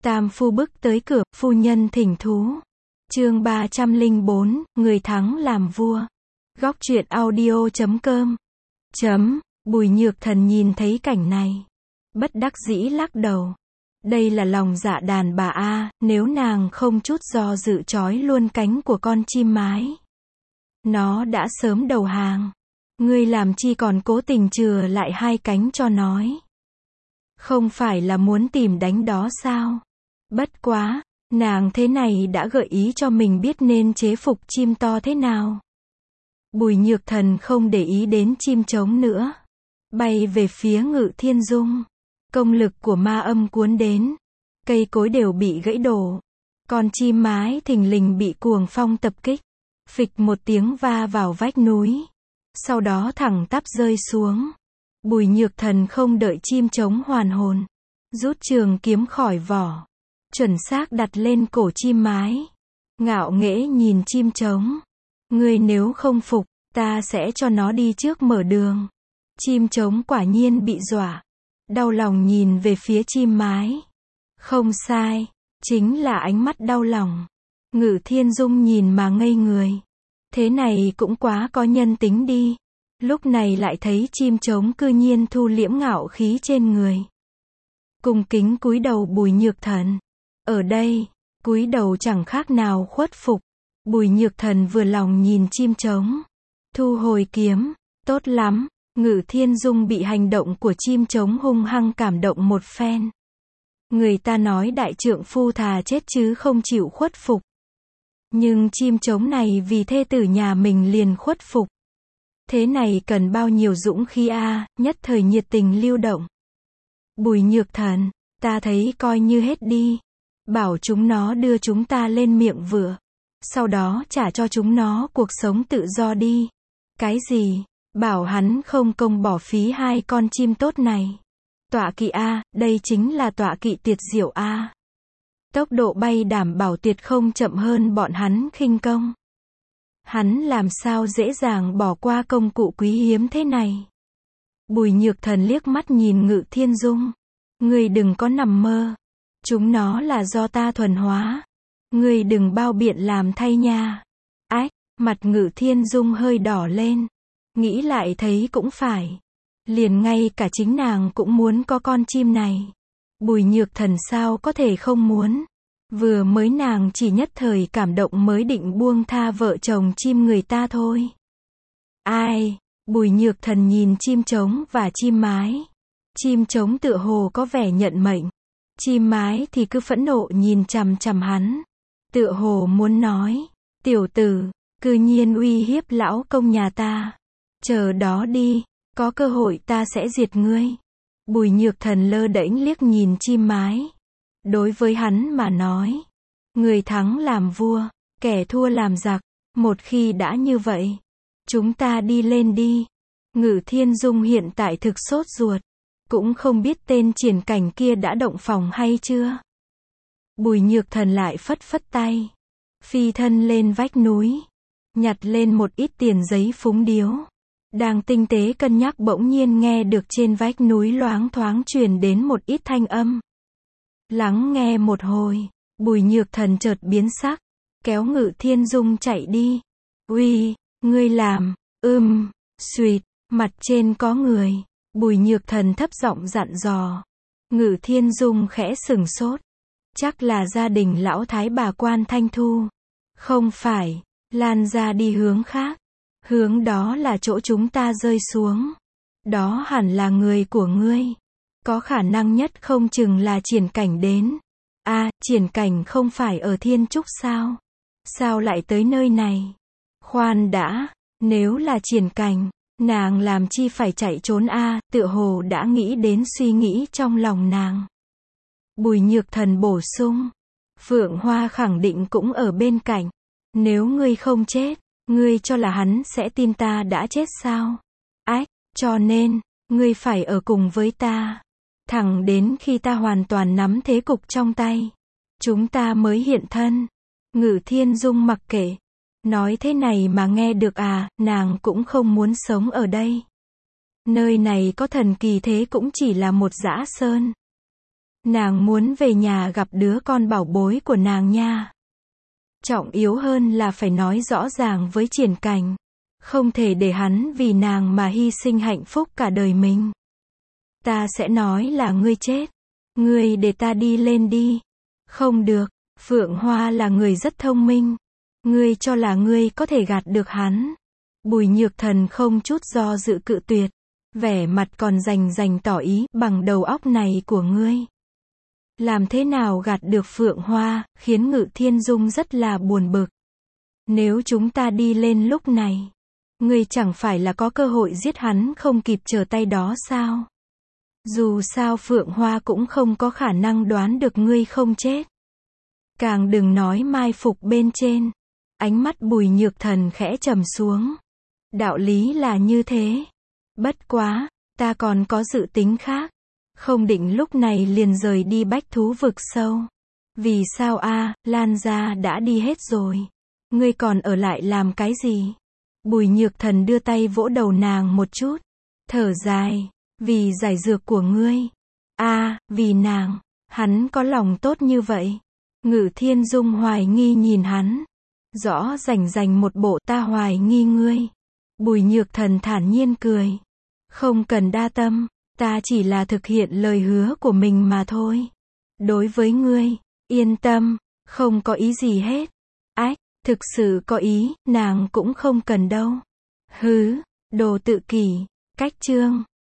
Tam phu bước tới cửa, phu nhân thỉnh thú. Chương 304, người thắng làm vua. Góc truyện audio.com. Bùi Nhược Thần nhìn thấy cảnh này, bất đắc dĩ lắc đầu. Đây là lòng dạ đàn bà a, nếu nàng không chút do dự trói luôn cánh của con chim mái, nó đã sớm đầu hàng. Ngươi làm chi còn cố tình chừa lại hai cánh cho nói. Không phải là muốn tìm đánh đó sao? Bất quá, nàng thế này đã gợi ý cho mình biết nên chế phục chim to thế nào. Bùi Nhược Thần không để ý đến chim trống nữa, bay về phía Ngự Thiên Dung. Công lực của ma âm cuốn đến, cây cối đều bị gãy đổ. Con chim mái thình lình bị cuồng phong tập kích, phịch một tiếng va vào vách núi, sau đó thẳng tắp rơi xuống. Bùi Nhược Thần không đợi chim trống hoàn hồn, rút trường kiếm khỏi vỏ, chuẩn xác đặt lên cổ chim mái, ngạo nghễ nhìn chim trống. Ngươi nếu không phục, ta sẽ cho nó đi trước mở đường. Chim trống quả nhiên bị dọa, đau lòng nhìn về phía chim mái. Không sai, chính là ánh mắt đau lòng. Ngự Thiên Dung nhìn mà ngây người. Thế này cũng quá có nhân tính đi. Lúc này lại thấy chim trống cư nhiên thu liễm ngạo khí trên người, cung kính cúi đầu Bùi Nhược Thần. Ở đây, cúi đầu chẳng khác nào khuất phục. Bùi Nhược Thần vừa lòng nhìn chim trống, thu hồi kiếm. Tốt lắm. Ngự Thiên Dung bị hành động của chim trống hung hăng cảm động một phen. Người ta nói đại trượng phu thà chết chứ không chịu khuất phục. Nhưng chim trống này vì thê tử nhà mình liền khuất phục. Thế này cần bao nhiêu dũng khí a, nhất thời nhiệt tình lưu động. Bùi Nhược Thần, ta thấy coi như hết đi. Bảo chúng nó đưa chúng ta lên miệng vựa, sau đó trả cho chúng nó cuộc sống tự do đi. Cái gì? Bảo hắn không công bỏ phí hai con chim tốt này. Tọa kỵ a, đây chính là tọa kỵ tuyệt diệu a. Tốc độ bay đảm bảo tuyệt không chậm hơn bọn hắn khinh công. Hắn làm sao dễ dàng bỏ qua công cụ quý hiếm thế này. Bùi Nhược Thần liếc mắt nhìn Ngự Thiên Dung. Ngươi đừng có nằm mơ. Chúng nó là do ta thuần hóa. Ngươi đừng bao biện làm thay nha. Ách, mặt Ngự Thiên Dung hơi đỏ lên. Nghĩ lại thấy cũng phải. Liền ngay cả chính nàng cũng muốn có con chim này. Bùi Nhược Thần sao có thể không muốn. Vừa mới nàng chỉ nhất thời cảm động mới định buông tha vợ chồng chim người ta thôi. Ai? Bùi Nhược Thần nhìn chim trống và chim mái. Chim trống tựa hồ có vẻ nhận mệnh. Chim mái thì cứ phẫn nộ nhìn chằm chằm hắn. Tựa hồ muốn nói, tiểu tử, cư nhiên uy hiếp lão công nhà ta. Chờ đó đi, có cơ hội ta sẽ diệt ngươi. Bùi Nhược Thần lơ đễnh liếc nhìn chim mái. Đối với hắn mà nói, người thắng làm vua, kẻ thua làm giặc. Một khi đã như vậy, chúng ta đi lên đi. Ngự Thiên Dung hiện tại thực sốt ruột, cũng không biết tên triển cảnh kia đã động phòng hay chưa. Bùi Nhược Thần lại phất phất tay, phi thân lên vách núi, nhặt lên một ít tiền giấy phúng điếu. Đang tinh tế cân nhắc bỗng nhiên nghe được trên vách núi loáng thoáng truyền đến một ít thanh âm. Lắng nghe một hồi, Bùi Nhược Thần chợt biến sắc, kéo Ngự Thiên Dung chạy đi. Uy, ngươi làm, suýt, mặt trên có người. Bùi Nhược Thần thấp giọng dặn dò. Ngự Thiên Dung khẽ sửng sốt. Chắc là gia đình lão thái bà Quan Thanh Thu. Không phải, lan ra đi hướng khác. Hướng đó là chỗ chúng ta rơi xuống. Đó hẳn là người của ngươi. Có khả năng nhất không chừng là Triển Cảnh đến. À, Triển Cảnh không phải ở Thiên Trúc sao? Sao lại tới nơi này? Khoan đã, nếu là Triển Cảnh, nàng làm chi phải chạy trốn a, tựa hồ đã nghĩ đến suy nghĩ trong lòng nàng. Bùi Nhược Thần bổ sung. Phượng Hoa khẳng định cũng ở bên cạnh. Nếu ngươi không chết, ngươi cho là hắn sẽ tin ta đã chết sao? Ách, cho nên, ngươi phải ở cùng với ta. Thẳng đến khi ta hoàn toàn nắm thế cục trong tay, chúng ta mới hiện thân. Ngự Thiên Dung mặc kệ. Nói thế này mà nghe được à, nàng cũng không muốn sống ở đây. Nơi này có thần kỳ thế cũng chỉ là một dã sơn. Nàng muốn về nhà gặp đứa con bảo bối của nàng nha. Trọng yếu hơn là phải nói rõ ràng với Triển Cảnh. Không thể để hắn vì nàng mà hy sinh hạnh phúc cả đời mình. Ta sẽ nói là ngươi chết. Ngươi để ta đi lên đi. Không được, Phượng Hoa là người rất thông minh. Ngươi cho là ngươi có thể gạt được hắn. Bùi Nhược Thần không chút do dự cự tuyệt. Vẻ mặt còn rành tỏ ý, bằng đầu óc này của ngươi. Làm thế nào gạt được Phượng Hoa, khiến Ngự Thiên Dung rất là buồn bực. Nếu chúng ta đi lên lúc này, ngươi chẳng phải là có cơ hội giết hắn không kịp trở tay đó sao? Dù sao Phượng Hoa cũng không có khả năng đoán được ngươi không chết. Càng đừng nói mai phục bên trên. Ánh mắt Bùi Nhược Thần khẽ trầm xuống. Đạo lý là như thế. Bất quá, ta còn có dự tính khác. Không định lúc này liền rời đi Bách Thú Vực Sâu. Vì sao a? Lan gia đã đi hết rồi. Ngươi còn ở lại làm cái gì? Bùi Nhược Thần đưa tay vỗ đầu nàng một chút. Thở dài. Vì giải dược của ngươi. Vì nàng. Hắn có lòng tốt như vậy. Ngự Thiên Dung hoài nghi nhìn hắn. Rõ rành một bộ ta hoài nghi ngươi. Bùi Nhược Thần thản nhiên cười. Không cần đa tâm. Ta chỉ là thực hiện lời hứa của mình mà thôi. Đối với ngươi, yên tâm, không có ý gì hết. Thực sự có ý, nàng cũng không cần đâu. Hứ, đồ tự kỷ. Cách chương